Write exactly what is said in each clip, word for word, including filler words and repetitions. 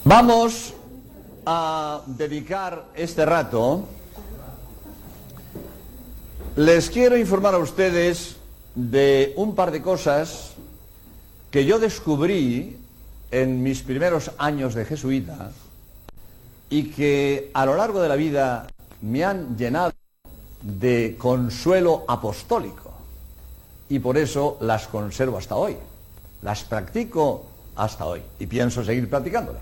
Vamos a dedicar este rato. Les quiero informar a ustedes de un par de cosas que yo descubrí en mis primeros años de jesuita y que a lo largo de la vida me han llenado de consuelo apostólico, y por eso las conservo hasta hoy, las practico hasta hoy y pienso seguir practicándolas.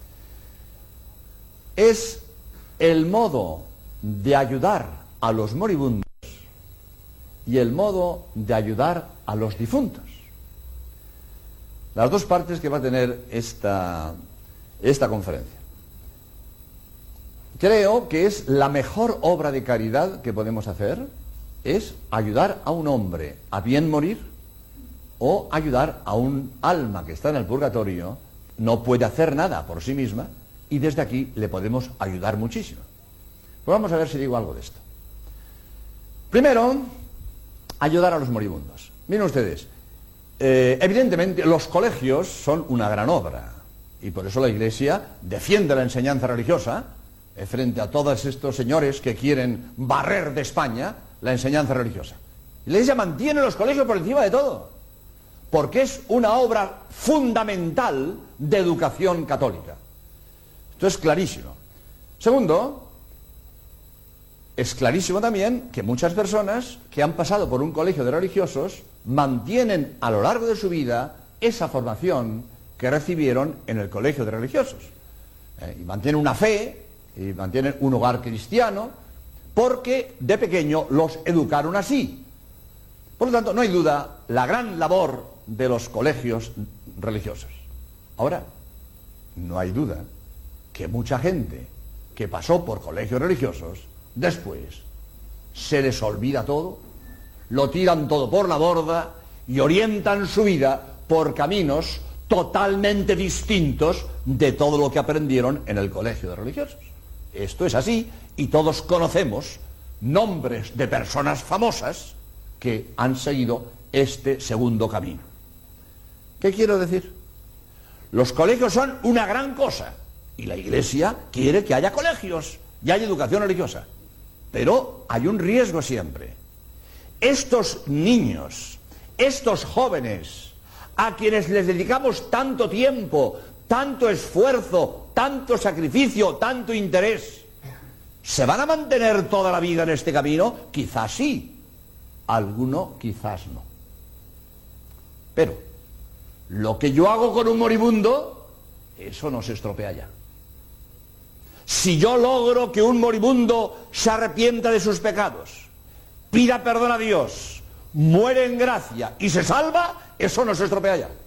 Es el modo de ayudar a los moribundos y el modo de ayudar a los difuntos. Las dos partes que va a tener esta, esta conferencia. Creo que es la mejor obra de caridad que podemos hacer, es ayudar a un hombre a bien morir o ayudar a un alma que está en el purgatorio, no puede hacer nada por sí misma, y desde aquí le podemos ayudar muchísimo. Pues vamos a ver si digo algo de esto. Primero, ayudar a los moribundos. Miren ustedes, eh, evidentemente los colegios son una gran obra, y por eso la Iglesia defiende la enseñanza religiosa eh, frente a todos estos señores que quieren barrer de España la enseñanza religiosa. La Iglesia mantiene los colegios por encima de todo, porque es una obra fundamental de educación católica. Esto es clarísimo. Segundo, es clarísimo también que muchas personas que han pasado por un colegio de religiosos mantienen a lo largo de su vida esa formación que recibieron en el colegio de religiosos. Eh, y mantienen una fe, y mantienen un hogar cristiano, porque de pequeño los educaron así. Por lo tanto, no hay duda la gran labor de los colegios religiosos. Ahora, no hay duda que mucha gente que pasó por colegios religiosos, después se les olvida todo, lo tiran todo por la borda y orientan su vida por caminos totalmente distintos de todo lo que aprendieron en el colegio de religiosos. Esto es así, y todos conocemos nombres de personas famosas que han seguido este segundo camino. ¿Qué quiero decir? Los colegios son una gran cosa, y la Iglesia quiere que haya colegios y haya educación religiosa. Pero hay un riesgo siempre. Estos niños, estos jóvenes, a quienes les dedicamos tanto tiempo, tanto esfuerzo, tanto sacrificio, tanto interés, ¿se van a mantener toda la vida en este camino? Quizás sí, alguno quizás no. Pero lo que yo hago con un moribundo, eso no se estropea ya. Si yo logro que un moribundo se arrepienta de sus pecados, pida perdón a Dios, muere en gracia y se salva, eso no se estropea ya.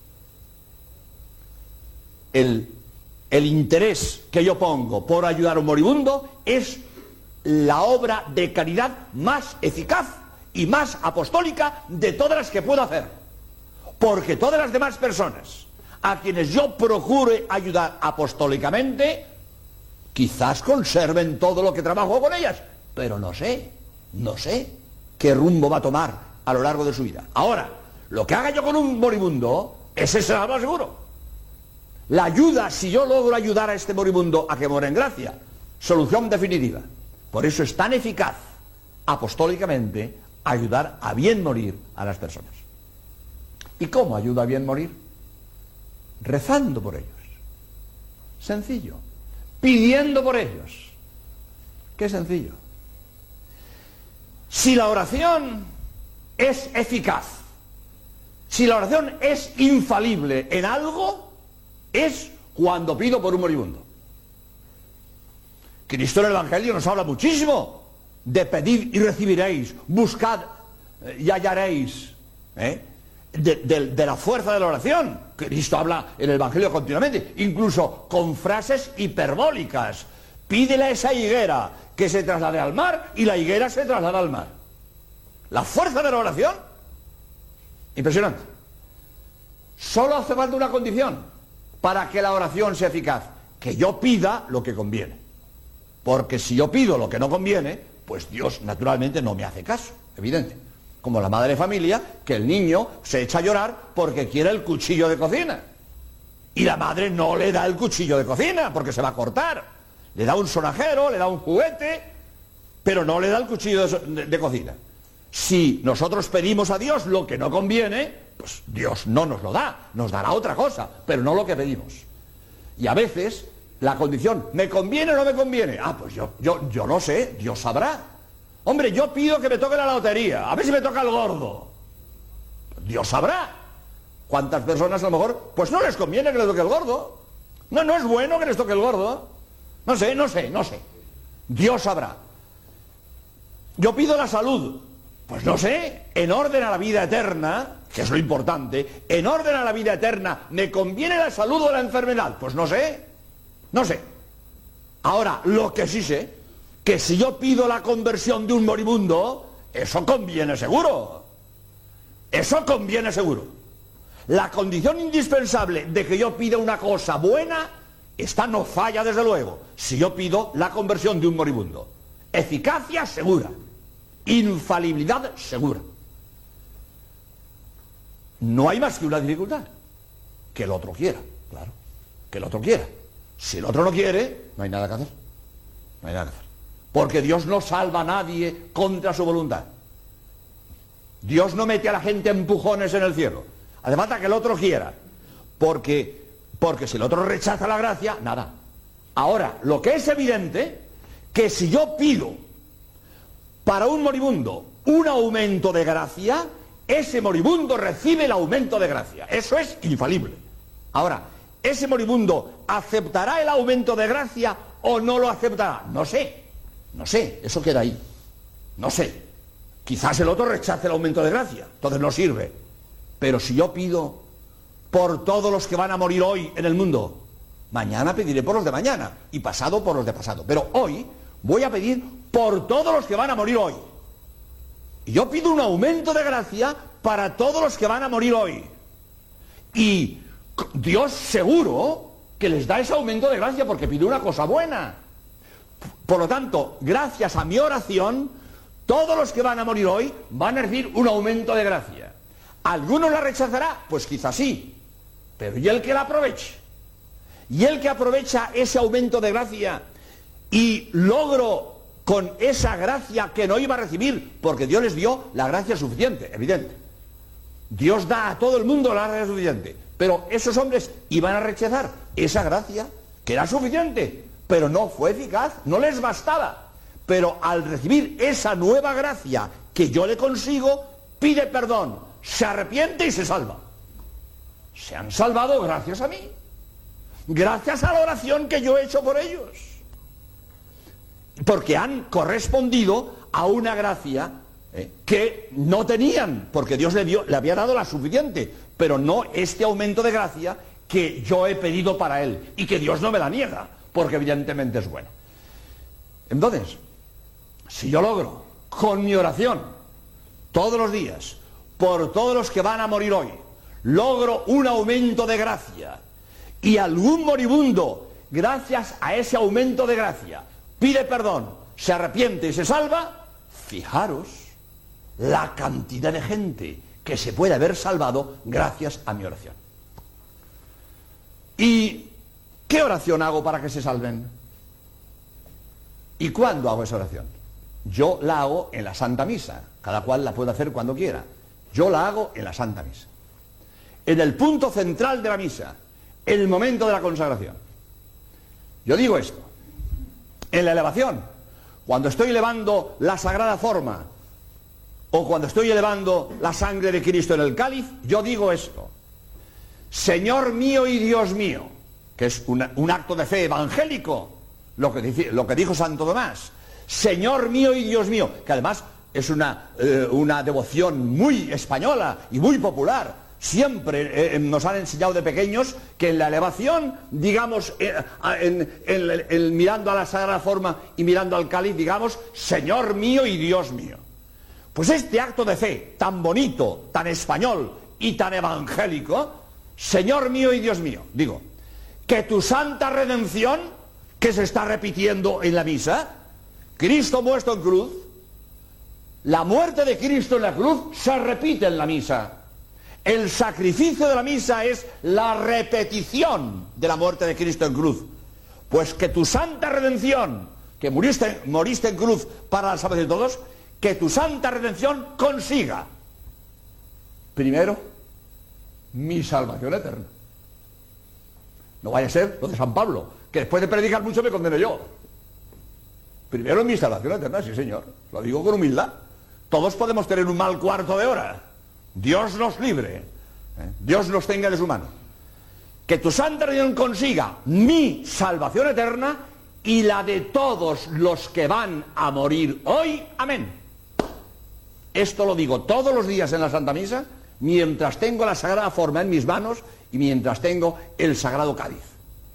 El, el interés que yo pongo por ayudar a un moribundo es la obra de caridad más eficaz y más apostólica de todas las que puedo hacer. Porque todas las demás personas a quienes yo procure ayudar apostólicamente, quizás conserven todo lo que trabajo con ellas, pero no sé, no sé qué rumbo va a tomar a lo largo de su vida. Ahora, lo que haga yo con un moribundo, ese será lo seguro. La ayuda, si yo logro ayudar a este moribundo a que muera en gracia, solución definitiva. Por eso es tan eficaz, apostólicamente, ayudar a bien morir a las personas. ¿Y cómo ayuda a bien morir? Rezando por ellos. Sencillo. Pidiendo por ellos. Qué sencillo. Si la oración es eficaz, si la oración es infalible en algo, es cuando pido por un moribundo. Cristo en el Evangelio nos habla muchísimo de pedid y recibiréis, buscad y hallaréis, ¿eh? de, de, de la fuerza de la oración. Cristo habla en el Evangelio continuamente, incluso con frases hiperbólicas. Pídele a esa higuera que se traslade al mar, y la higuera se traslada al mar. La fuerza de la oración, impresionante. Solo hace falta una condición para que la oración sea eficaz: que yo pida lo que conviene. Porque si yo pido lo que no conviene, pues Dios naturalmente no me hace caso, evidente. Como la madre de familia, que el niño se echa a llorar porque quiere el cuchillo de cocina. Y la madre no le da el cuchillo de cocina porque se va a cortar. Le da un sonajero, le da un juguete, pero no le da el cuchillo de, de, de cocina. Si nosotros pedimos a Dios lo que no conviene, pues Dios no nos lo da, nos dará otra cosa, pero no lo que pedimos. Y a veces la condición, ¿me conviene o no me conviene? Ah, pues yo, yo, yo no sé, Dios sabrá. Hombre, yo pido que me toque la lotería, a ver si me toca el gordo. Dios sabrá. ¿Cuántas personas a lo mejor, pues no les conviene que les toque el gordo? No, no es bueno que les toque el gordo. No sé, no sé, no sé. Dios sabrá. Yo pido la salud. Pues no sé, en orden a la vida eterna, que es lo importante, en orden a la vida eterna, ¿me conviene la salud o la enfermedad? Pues no sé, no sé. Ahora, lo que sí sé, que si yo pido la conversión de un moribundo, eso conviene seguro. Eso conviene seguro. La condición indispensable de que yo pida una cosa buena, esta no falla desde luego, si yo pido la conversión de un moribundo. Eficacia segura. Infalibilidad segura. No hay más que una dificultad, que el otro quiera, claro, que el otro quiera. Si el otro no quiere, no hay nada que hacer, no hay nada que hacer, porque Dios no salva a nadie contra su voluntad. Dios no mete a la gente a empujones en el cielo. Hace falta que el otro quiera, porque, porque si el otro rechaza la gracia, nada. Ahora, lo que es evidente, que si yo pido para un moribundo un aumento de gracia, ese moribundo recibe el aumento de gracia. Eso es infalible. Ahora, ¿ese moribundo aceptará el aumento de gracia o no lo aceptará? No sé, no sé, eso queda ahí. No sé. Quizás el otro rechace el aumento de gracia, entonces no sirve. Pero si yo pido por todos los que van a morir hoy en el mundo, mañana pediré por los de mañana y pasado por los de pasado. Pero hoy voy a pedir por todos los que van a morir hoy. Y yo pido un aumento de gracia para todos los que van a morir hoy. Y Dios seguro que les da ese aumento de gracia porque pide una cosa buena. Por lo tanto, gracias a mi oración, todos los que van a morir hoy van a recibir un aumento de gracia. ¿Alguno la rechazará? Pues quizás sí. Pero ¿y el que la aproveche? ¿Y el que aprovecha ese aumento de gracia y logro con esa gracia que no iba a recibir, porque Dios les dio la gracia suficiente, evidente? Dios da a todo el mundo la gracia suficiente, pero esos hombres iban a rechazar esa gracia, que era suficiente, pero no fue eficaz, no les bastaba. Pero al recibir esa nueva gracia que yo le consigo, pide perdón, se arrepiente y se salva. Se han salvado gracias a mí, gracias a la oración que yo he hecho por ellos, porque han correspondido a una gracia eh, que no tenían, porque Dios le, dio, le había dado la suficiente, pero no este aumento de gracia que yo he pedido para él, y que Dios no me la niega, porque evidentemente es bueno. Entonces, si yo logro, con mi oración, todos los días, por todos los que van a morir hoy, logro un aumento de gracia, y algún moribundo, gracias a ese aumento de gracia, pide perdón, se arrepiente y se salva, fijaros la cantidad de gente que se puede haber salvado gracias a mi oración. ¿Y qué oración hago para que se salven? ¿Y cuándo hago esa oración? Yo la hago en la Santa Misa, cada cual la puede hacer cuando quiera. Yo la hago en la Santa Misa, en el punto central de la misa, en el momento de la consagración. Yo digo esto, en la elevación, cuando estoy elevando la sagrada forma, o cuando estoy elevando la sangre de Cristo en el cáliz, yo digo esto: Señor mío y Dios mío, que es una, un acto de fe evangélico, lo que, dice, lo que dijo Santo Tomás. Señor mío y Dios mío, que además es una, eh, una devoción muy española y muy popular. Siempre eh, nos han enseñado de pequeños que en la elevación, digamos, eh, en, en, en, en, mirando a la sagrada forma y mirando al cáliz, digamos, Señor mío y Dios mío. Pues este acto de fe tan bonito, tan español y tan evangélico, Señor mío y Dios mío, digo, que tu santa redención, que se está repitiendo en la misa, Cristo muerto en cruz, la muerte de Cristo en la cruz se repite en la misa. El sacrificio de la misa es la repetición de la muerte de Cristo en cruz. Pues que tu santa redención, que muriste, moriste en cruz para la salvación de todos, que tu santa redención consiga, primero, mi salvación eterna. No vaya a ser lo de San Pablo, que después de predicar mucho me condeno yo. Primero mi salvación eterna, sí señor, lo digo con humildad. Todos podemos tener un mal cuarto de hora. Dios nos libre, ¿eh? Dios nos tenga de su mano. Que tu santa redención consiga mi salvación eterna y la de todos los que van a morir hoy. Amén. Esto lo digo todos los días en la Santa Misa, mientras tengo la Sagrada Forma en mis manos y mientras tengo el Sagrado Cáliz.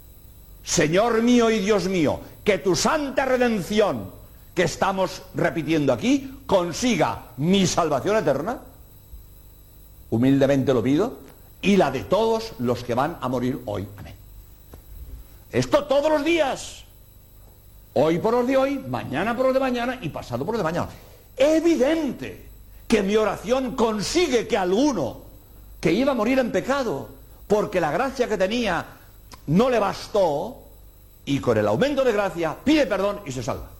Señor mío y Dios mío, que tu santa redención, que estamos repitiendo aquí, consiga mi salvación eterna, humildemente lo pido, y la de todos los que van a morir hoy. Amén. Esto todos los días. Hoy por los de hoy, mañana por los de mañana y pasado por los de mañana. Evidente que mi oración consigue que alguno que iba a morir en pecado, porque la gracia que tenía no le bastó, y con el aumento de gracia pide perdón y se salva.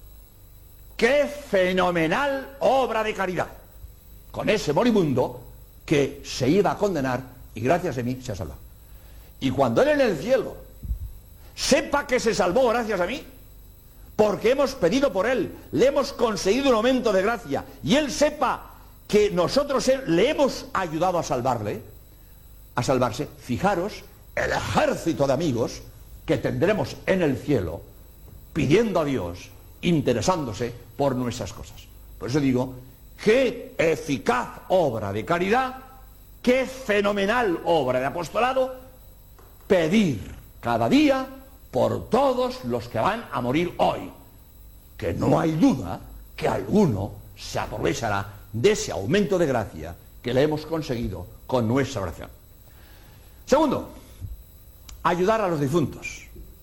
¡Qué fenomenal obra de caridad! Con ese moribundo que se iba a condenar y gracias a mí se ha salvado. Y cuando él en el cielo sepa que se salvó gracias a mí, porque hemos pedido por él, le hemos conseguido un aumento de gracia, y él sepa que nosotros le hemos ayudado a salvarle, a salvarse, fijaros el ejército de amigos que tendremos en el cielo pidiendo a Dios, interesándose por nuestras cosas. Por eso digo, qué eficaz obra de caridad, qué fenomenal obra de apostolado, pedir cada día por todos los que van a morir hoy, que no hay duda que alguno se aprovechará de ese aumento de gracia que le hemos conseguido con nuestra oración. Segundo, ayudar a los difuntos.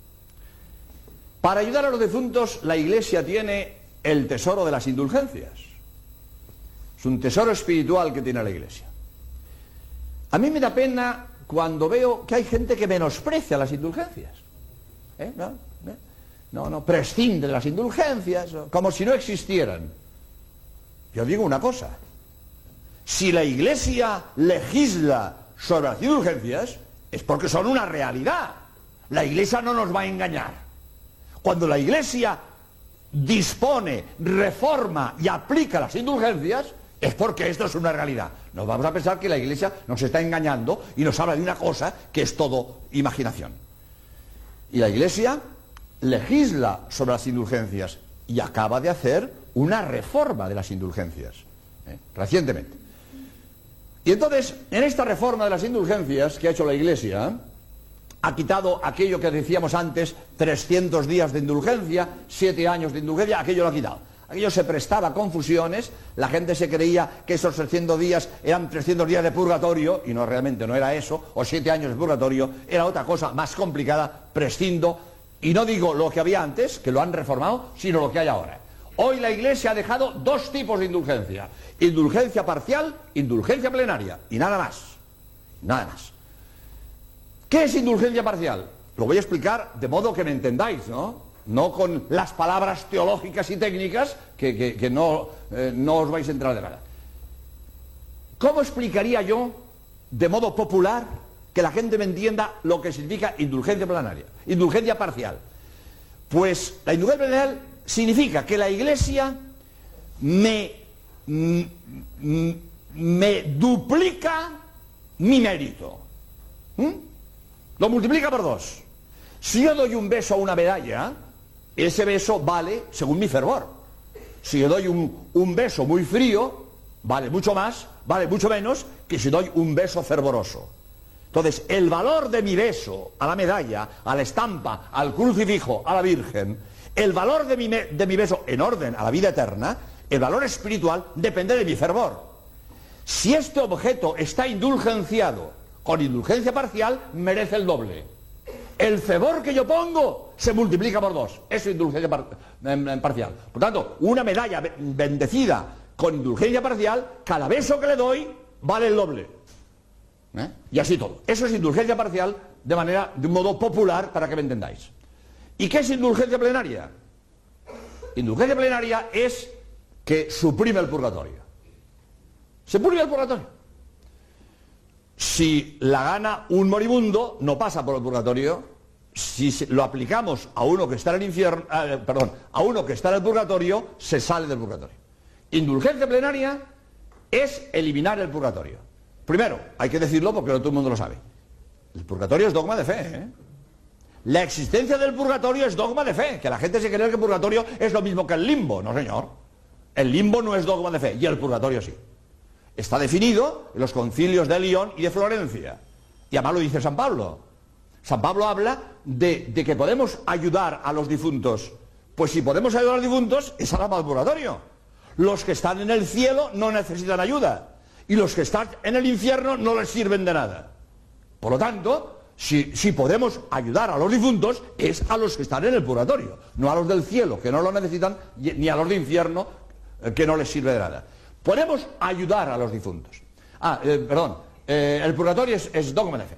Para ayudar a los difuntos, la Iglesia tiene el tesoro de las indulgencias. Es un tesoro espiritual que tiene la Iglesia. A mí me da pena cuando veo que hay gente que menosprecia las indulgencias. ¿Eh? ¿No? ¿Eh? No, no, prescinde de las indulgencias, como si no existieran. Yo digo una cosa, si la Iglesia legisla sobre las indulgencias, es porque son una realidad. La Iglesia no nos va a engañar. Cuando la Iglesia dispone, reforma y aplica las indulgencias, es porque esto es una realidad. No vamos a pensar que la Iglesia nos está engañando y nos habla de una cosa que es todo imaginación. Y la Iglesia legisla sobre las indulgencias y acaba de hacer una reforma de las indulgencias, ¿eh? recientemente. Y entonces, en esta reforma de las indulgencias que ha hecho la Iglesia, ha quitado aquello que decíamos antes, trescientos días de indulgencia, siete años de indulgencia, aquello lo ha quitado. Aquello se prestaba a confusiones, la gente se creía que esos trescientos días eran trescientos días de purgatorio, y no, realmente no era eso, o siete años de purgatorio, era otra cosa más complicada, prescindo, y no digo lo que había antes, que lo han reformado, sino lo que hay ahora. Hoy la Iglesia ha dejado dos tipos de indulgencia, indulgencia parcial, indulgencia plenaria, y nada más, nada más. ¿Qué es indulgencia parcial? Lo voy a explicar de modo que me entendáis, ¿no? No con las palabras teológicas y técnicas que, que, que no, eh, no os vais a entrar de nada. ¿Cómo explicaría yo, de modo popular, que la gente me entienda lo que significa indulgencia plenaria, indulgencia parcial? Pues la indulgencia plenaria significa que la Iglesia me, me duplica mi mérito. ¿Mm? Lo multiplica por dos. Si yo doy un beso a una medalla, ese beso vale según mi fervor. Si yo doy un, un beso muy frío, vale mucho más, vale mucho menos que si doy un beso fervoroso. Entonces, el valor de mi beso a la medalla, a la estampa, al crucifijo, a la Virgen, el valor de mi, de mi beso en orden a la vida eterna, el valor espiritual, depende de mi fervor. Si este objeto está indulgenciado con indulgencia parcial, merece el doble. El fervor que yo pongo se multiplica por dos. Eso es indulgencia par parcial. Por tanto, una medalla bendecida con indulgencia parcial, cada beso que le doy vale el doble. ¿Eh? Y así todo. Eso es indulgencia parcial de manera, de un modo popular, para que me entendáis. ¿Y qué es indulgencia plenaria? Indulgencia plenaria es que suprime el purgatorio. Se suprime el purgatorio. Si la gana un moribundo, no pasa por el purgatorio. Si lo aplicamos a uno que está en el infierno, eh, perdón, a uno que está en el purgatorio, se sale del purgatorio. Indulgencia plenaria es eliminar el purgatorio. Primero, hay que decirlo porque no todo el mundo lo sabe. El purgatorio es dogma de fe, ¿eh? La existencia del purgatorio es dogma de fe. Que la gente se cree que el purgatorio es lo mismo que el limbo. No, señor. El limbo no es dogma de fe, y el purgatorio sí. Está definido en los concilios de León y de Florencia. Y además lo dice San Pablo. San Pablo habla de, de que podemos ayudar a los difuntos. Pues si podemos ayudar a los difuntos, es alma del purgatorio. Los que están en el cielo no necesitan ayuda. Y los que están en el infierno no les sirven de nada. Por lo tanto, si, si podemos ayudar a los difuntos, es a los que están en el purgatorio. No a los del cielo, que no lo necesitan, ni a los de infierno, que no les sirve de nada. Podemos ayudar a los difuntos. Ah, eh, perdón, eh, el purgatorio es, es dogma de fe.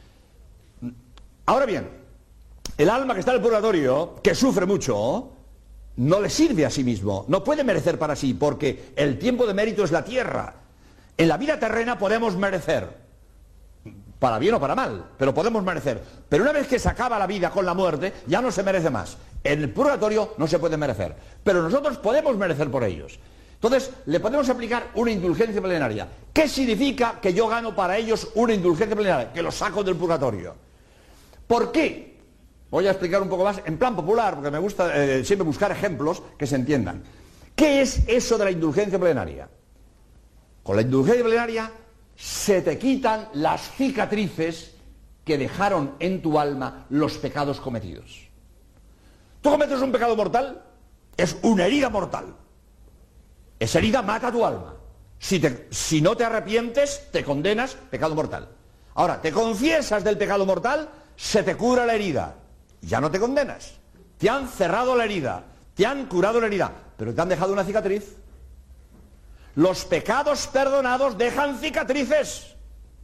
Ahora bien, el alma que está en el purgatorio, que sufre mucho, no le sirve a sí mismo, no puede merecer para sí, porque el tiempo de mérito es la tierra. En la vida terrena podemos merecer, para bien o para mal, pero podemos merecer. Pero una vez que se acaba la vida con la muerte, ya no se merece más. En el purgatorio no se puede merecer, pero nosotros podemos merecer por ellos. Entonces, le podemos aplicar una indulgencia plenaria. ¿Qué significa que yo gano para ellos una indulgencia plenaria? Que los saco del purgatorio. ¿Por qué? Voy a explicar un poco más en plan popular, porque me gusta eh, siempre buscar ejemplos que se entiendan. ¿Qué es eso de la indulgencia plenaria? Con la indulgencia plenaria se te quitan las cicatrices que dejaron en tu alma los pecados cometidos. Tú cometes un pecado mortal, es una herida mortal. Esa herida mata a tu alma. Si, te, si no te arrepientes, te condenas, pecado mortal. Ahora, te confiesas del pecado mortal, se te cura la herida. Ya no te condenas. Te han cerrado la herida, te han curado la herida, pero te han dejado una cicatriz. Los pecados perdonados dejan cicatrices.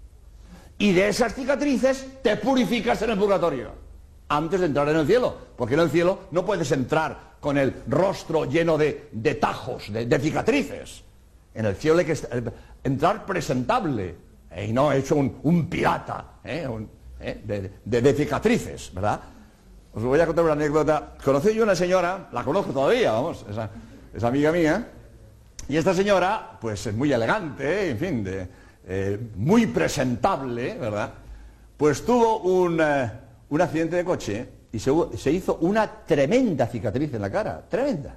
Y de esas cicatrices te purificas en el purgatorio, antes de entrar en el cielo. Porque en el cielo no puedes entrar con el rostro lleno de, de tajos, de, de cicatrices. En el cielo hay que entrar presentable, eh, y no hecho un, un pirata, eh, un, eh, de, de, de cicatrices, ¿verdad? Os voy a contar una anécdota. Conocí yo una señora, la conozco todavía, vamos, esa, esa amiga mía, y esta señora, pues es muy elegante, eh, en fin, de, eh, muy presentable, ¿verdad? Pues tuvo un, eh, un accidente de coche y se, se hizo una tremenda cicatriz en la cara, tremenda.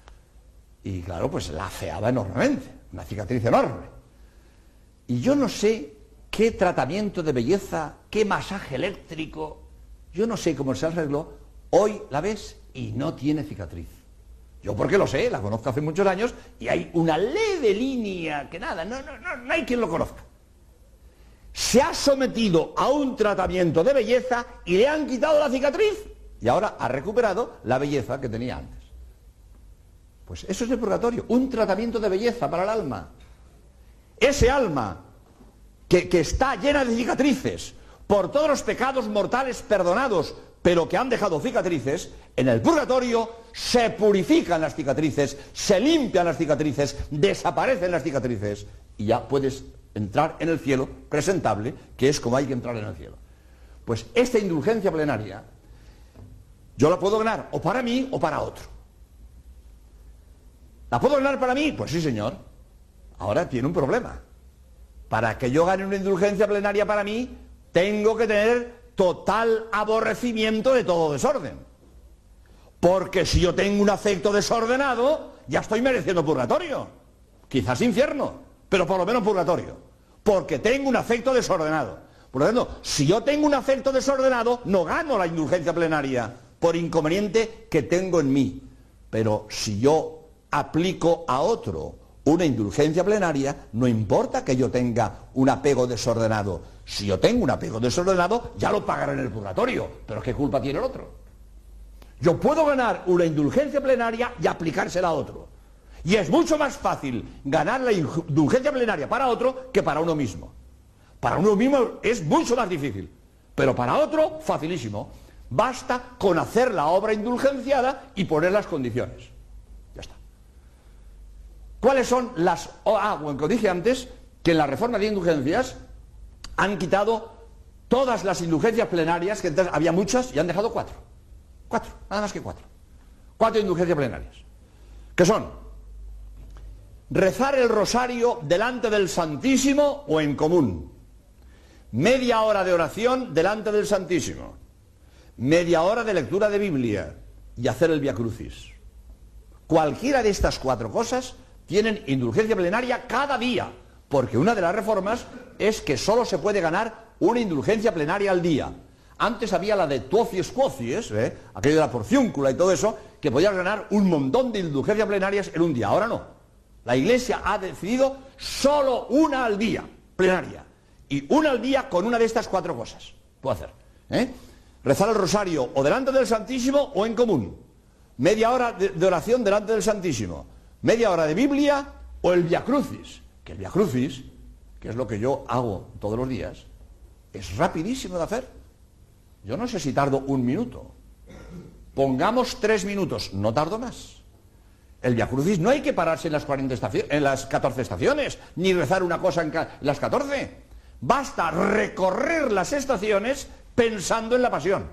Y claro, pues la afeaba enormemente, una cicatriz enorme. Y yo no sé qué tratamiento de belleza, qué masaje eléctrico, yo no sé cómo se arregló, hoy la ves y no tiene cicatriz. Yo porque lo sé, la conozco hace muchos años y hay una leve línea que nada, no, no, no, no hay quien lo conozca. Se ha sometido a un tratamiento de belleza y le han quitado la cicatriz y ahora ha recuperado la belleza que tenía antes. Pues eso es el purgatorio, un tratamiento de belleza para el alma. Ese alma que, que está llena de cicatrices por todos los pecados mortales perdonados, pero que han dejado cicatrices, en el purgatorio se purifican las cicatrices, se limpian las cicatrices, desaparecen las cicatrices y ya puedes entrar en el cielo presentable, que es como hay que entrar en el cielo. Pues esta indulgencia plenaria yo la puedo ganar o para mí o para otro. ¿La puedo ganar para mí? Pues sí, señor. Ahora tiene un problema. Para que yo gane una indulgencia plenaria para mí, tengo que tener total aborrecimiento de todo desorden. Porque si yo tengo un afecto desordenado, ya estoy mereciendo purgatorio. Quizás infierno, pero por lo menos purgatorio. Porque tengo un afecto desordenado. Por lo tanto, si yo tengo un afecto desordenado, no gano la indulgencia plenaria por inconveniente que tengo en mí. Pero si yo aplico a otro una indulgencia plenaria, no importa que yo tenga un apego desordenado. Si yo tengo un apego desordenado, ya lo pagaré en el purgatorio. Pero ¿qué culpa tiene el otro? Yo puedo ganar una indulgencia plenaria y aplicársela a otro. Y es mucho más fácil ganar la indulgencia plenaria para otro que para uno mismo. Para uno mismo es mucho más difícil, pero para otro, facilísimo. Basta con hacer la obra indulgenciada y poner las condiciones. Ya está. ¿Cuáles son las... Ah, bueno, como dije antes, que en la reforma de indulgencias han quitado todas las indulgencias plenarias, que entonces había muchas, y han dejado cuatro. Cuatro, nada más que cuatro. Cuatro indulgencias plenarias. Que son: rezar el rosario delante del Santísimo o en común. Media hora de oración delante del Santísimo. Media hora de lectura de Biblia. Y hacer el Via Crucis. Cualquiera de estas cuatro cosas tienen indulgencia plenaria cada día. Porque una de las reformas es que solo se puede ganar una indulgencia plenaria al día. Antes había la de tuocies quocies, ¿eh? aquello de la porciúncula y todo eso, que podías ganar un montón de indulgencias plenarias en un día. Ahora no. La Iglesia ha decidido solo una al día, plenaria. Y una al día con una de estas cuatro cosas. Puedo hacer. ¿eh? Rezar el rosario o delante del Santísimo o en común. Media hora de, de oración delante del Santísimo. Media hora de Biblia o el Via Crucis. Que el Via Crucis, que es lo que yo hago todos los días, es rapidísimo de hacer. Yo no sé si tardo un minuto. Pongamos tres minutos, no tardo más. El Via Crucis no hay que pararse en las, cuarenta estaciones, en las catorce estaciones, ni rezar una cosa en las catorce. Basta recorrer las estaciones pensando en la pasión.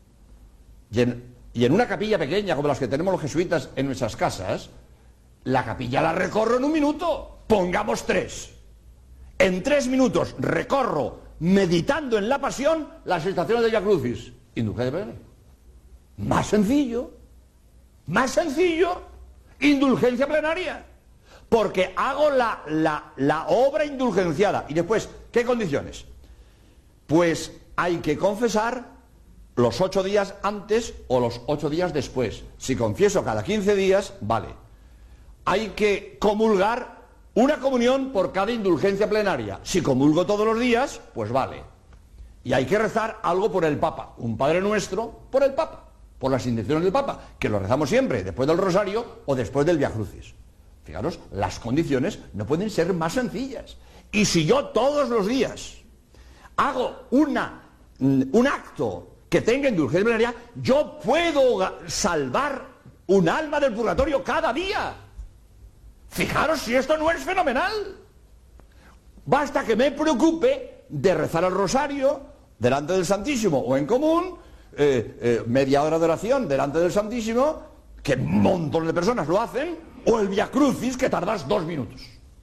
Y en, y en una capilla pequeña, como las que tenemos los jesuitas en nuestras casas, la capilla la recorro en un minuto. Pongamos tres. En tres minutos recorro, meditando en la pasión, las estaciones de Via Crucis. Indulgencia plenaria. Más sencillo. Más sencillo. Indulgencia plenaria. Porque hago la, la, la obra indulgenciada. Y después, ¿qué condiciones? Pues hay que confesar los ocho días antes o los ocho días después. Si confieso cada quince días, vale. Hay que comulgar una comunión por cada indulgencia plenaria. Si comulgo todos los días, pues vale. Y hay que rezar algo por el Papa. Un Padre Nuestro por el Papa. Por las intenciones del Papa. Que lo rezamos siempre, después del Rosario o después del Via Crucis. Fijaros, las condiciones no pueden ser más sencillas. Y si yo todos los días hago una, un acto que tenga indulgencia plenaria, yo puedo salvar un alma del purgatorio cada día. Fijaros si esto no es fenomenal. Basta que me preocupe de rezar el rosario delante del Santísimo o en común, eh, eh, media hora de oración delante del Santísimo, que un montón de personas lo hacen, o el Via Crucis, que tardas dos minutos.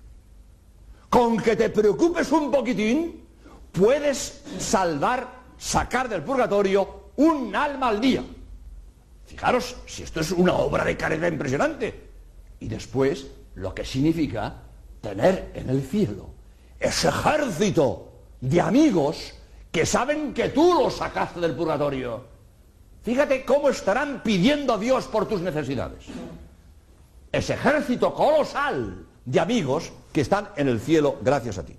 Con que te preocupes un poquitín, puedes salvar, sacar del purgatorio un alma al día. Fijaros si esto es una obra de caridad impresionante. Y después, lo que significa tener en el cielo ese ejército de amigos que saben que tú los sacaste del purgatorio. Fíjate cómo estarán pidiendo a Dios por tus necesidades. Ese ejército colosal de amigos que están en el cielo gracias a ti.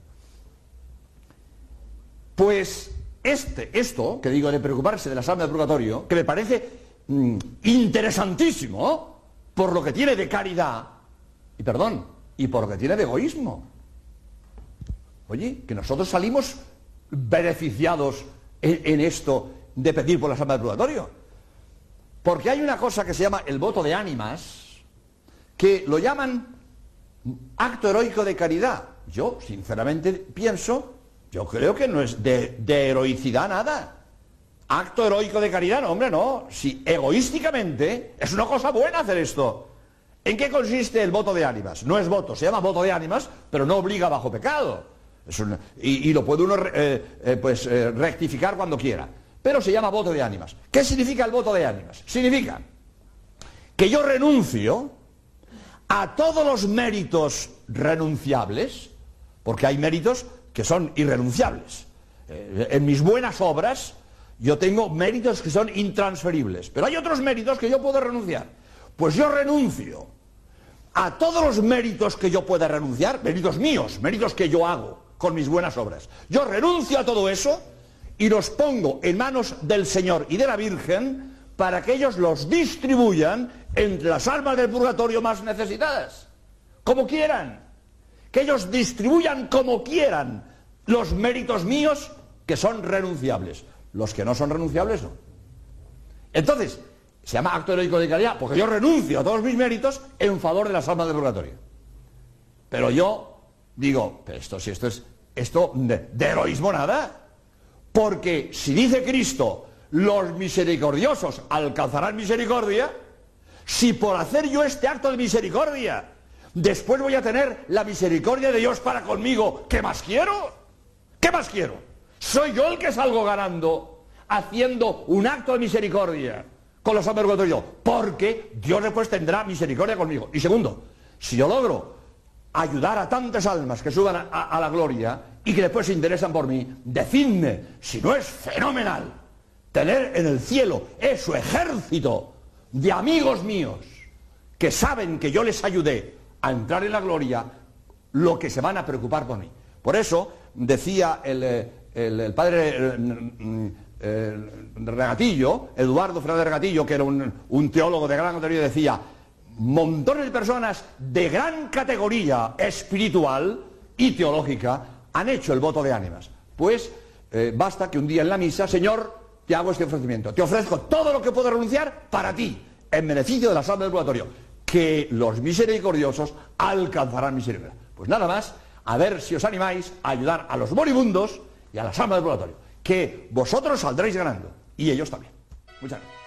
Pues este, esto que digo de preocuparse de las almas del purgatorio, que me parece mmm, interesantísimo por lo que tiene de caridad, y perdón, y por lo que tiene de egoísmo. Oye, que nosotros salimos beneficiados en, en esto de pedir por las almas del purgatorio. Porque hay una cosa que se llama el voto de ánimas, que lo llaman acto heroico de caridad. Yo, sinceramente, pienso, yo creo que no es de, de heroicidad nada. Acto heroico de caridad, no, hombre, no. Si egoísticamente es una cosa buena hacer esto. ¿En qué consiste el voto de ánimas? No es voto, se llama voto de ánimas, pero no obliga bajo pecado. Es una, y, y lo puede uno eh, eh, pues, eh, rectificar cuando quiera. Pero se llama voto de ánimas. ¿Qué significa el voto de ánimas? Significa que yo renuncio a todos los méritos renunciables, porque hay méritos que son irrenunciables. Eh, en mis buenas obras yo tengo méritos que son intransferibles, pero hay otros méritos que yo puedo renunciar. Pues yo renuncio a todos los méritos que yo pueda renunciar, méritos míos, méritos que yo hago con mis buenas obras. Yo renuncio a todo eso y los pongo en manos del Señor y de la Virgen para que ellos los distribuyan entre las almas del purgatorio más necesitadas, como quieran, que ellos distribuyan como quieran los méritos míos que son renunciables. Los que no son renunciables, no. Entonces, se llama acto heroico de caridad porque yo renuncio a todos mis méritos en favor de las almas del purgatorio. Pero yo digo, pero esto, si esto es esto de, de heroísmo nada, porque si dice Cristo, los misericordiosos alcanzarán misericordia, si por hacer yo este acto de misericordia después voy a tener la misericordia de Dios para conmigo, ¿qué más quiero? ¿Qué más quiero? Soy yo el que salgo ganando haciendo un acto de misericordia con los almas del purgatorio, porque Dios después tendrá misericordia conmigo. Y segundo, si yo logro ayudar a tantas almas que suban a, a, a la gloria y que después se interesan por mí, decidme si no es fenomenal tener en el cielo ese ejército de amigos míos que saben que yo les ayudé a entrar en la gloria, lo que se van a preocupar por mí. Por eso decía el, el, el padre eh, eh, Regatillo, Eduardo Fernández Regatillo, que era un, un teólogo de gran categoría, decía: montones de personas de gran categoría espiritual y teológica han hecho el voto de ánimas. Pues eh, basta que un día en la misa, Señor, te hago este ofrecimiento, te ofrezco todo lo que puedo renunciar para ti, en beneficio de las almas del purgatorio, que los misericordiosos alcanzarán misericordia. Pues nada más, a ver si os animáis a ayudar a los moribundos y a las almas del purgatorio, que vosotros saldréis ganando, y ellos también. Muchas gracias.